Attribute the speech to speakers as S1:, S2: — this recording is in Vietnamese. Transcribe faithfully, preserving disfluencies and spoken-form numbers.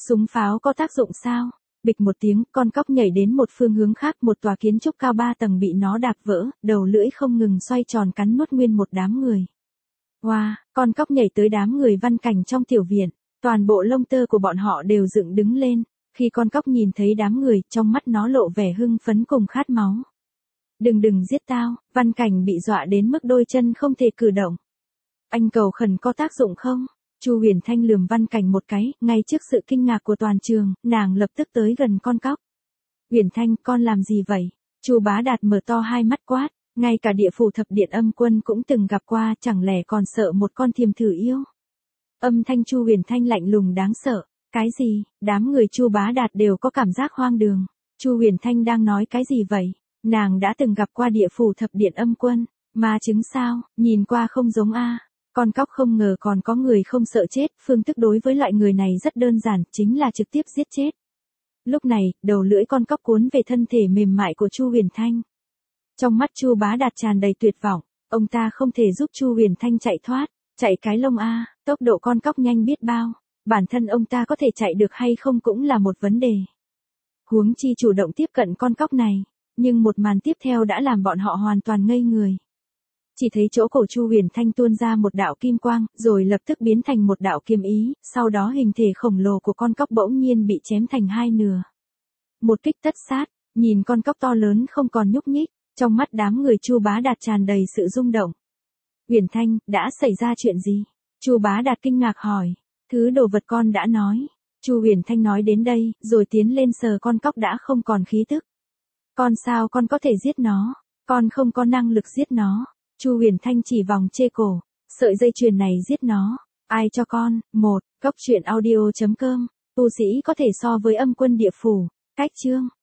S1: Súng pháo có tác dụng sao? Bịch một tiếng, con cóc nhảy đến một phương hướng khác, một tòa kiến trúc cao ba tầng bị nó đạp vỡ, đầu lưỡi không ngừng xoay tròn cắn nuốt nguyên một đám người. Wow, con cóc nhảy tới đám người Văn Cảnh trong tiểu viện, toàn bộ lông tơ của bọn họ đều dựng đứng lên, khi con cóc nhìn thấy đám người, trong mắt nó lộ vẻ hưng phấn cùng khát máu. Đừng đừng giết tao, Văn Cảnh bị dọa đến mức đôi chân không thể cử động. Anh cầu khẩn có tác dụng không? Chu Huyền Thanh lườm Văn Cảnh một cái, ngay trước sự kinh ngạc của toàn trường, nàng lập tức tới gần con cóc. Huyền Thanh, con làm gì vậy? Chu Bá Đạt mở to hai mắt quát, ngay cả địa phủ thập điện âm quân cũng từng gặp qua, chẳng lẽ còn sợ một con thiềm thử yêu? Âm thanh Chu Huyền Thanh lạnh lùng đáng sợ. Cái gì? Đám người Chu Bá Đạt đều có cảm giác hoang đường. Chu Huyền Thanh đang nói cái gì vậy? Nàng đã từng gặp qua địa phủ thập điện âm quân, ma chứng sao? Nhìn qua không giống a. Con cóc không ngờ còn có người không sợ chết, phương thức đối với loại người này rất đơn giản, chính là trực tiếp giết chết. Lúc này, đầu lưỡi con cóc cuốn về thân thể mềm mại của Chu Huyền Thanh. Trong mắt Chu Bá Đạt tràn đầy tuyệt vọng, ông ta không thể giúp Chu Huyền Thanh chạy thoát, chạy cái lông a, tốc độ con cóc nhanh biết bao, bản thân ông ta có thể chạy được hay không cũng là một vấn đề. Huống chi chủ động tiếp cận con cóc này, nhưng một màn tiếp theo đã làm bọn họ hoàn toàn ngây người. Chỉ thấy chỗ cổ Chu Huyền Thanh tuôn ra một đạo kim quang, rồi lập tức biến thành một đạo kiếm ý, sau đó hình thể khổng lồ của con cóc bỗng nhiên bị chém thành hai nửa. Một kích tất sát, nhìn con cóc to lớn không còn nhúc nhích, trong mắt đám người Chu Bá Đạt tràn đầy sự rung động. Huyền Thanh, đã xảy ra chuyện gì? Chu Bá Đạt kinh ngạc hỏi, thứ đồ vật con đã nói. Chu Huyền Thanh nói đến đây, rồi tiến lên sờ con cóc đã không còn khí tức. Con sao con có thể giết nó? Con không có năng lực giết nó. Chu Huyền Thanh chỉ vòng chê cổ, sợi dây chuyền này giết nó, ai cho con? Một, Cốc truyện audio chấm com, tu sĩ có thể so với âm quân địa phủ, cách chương.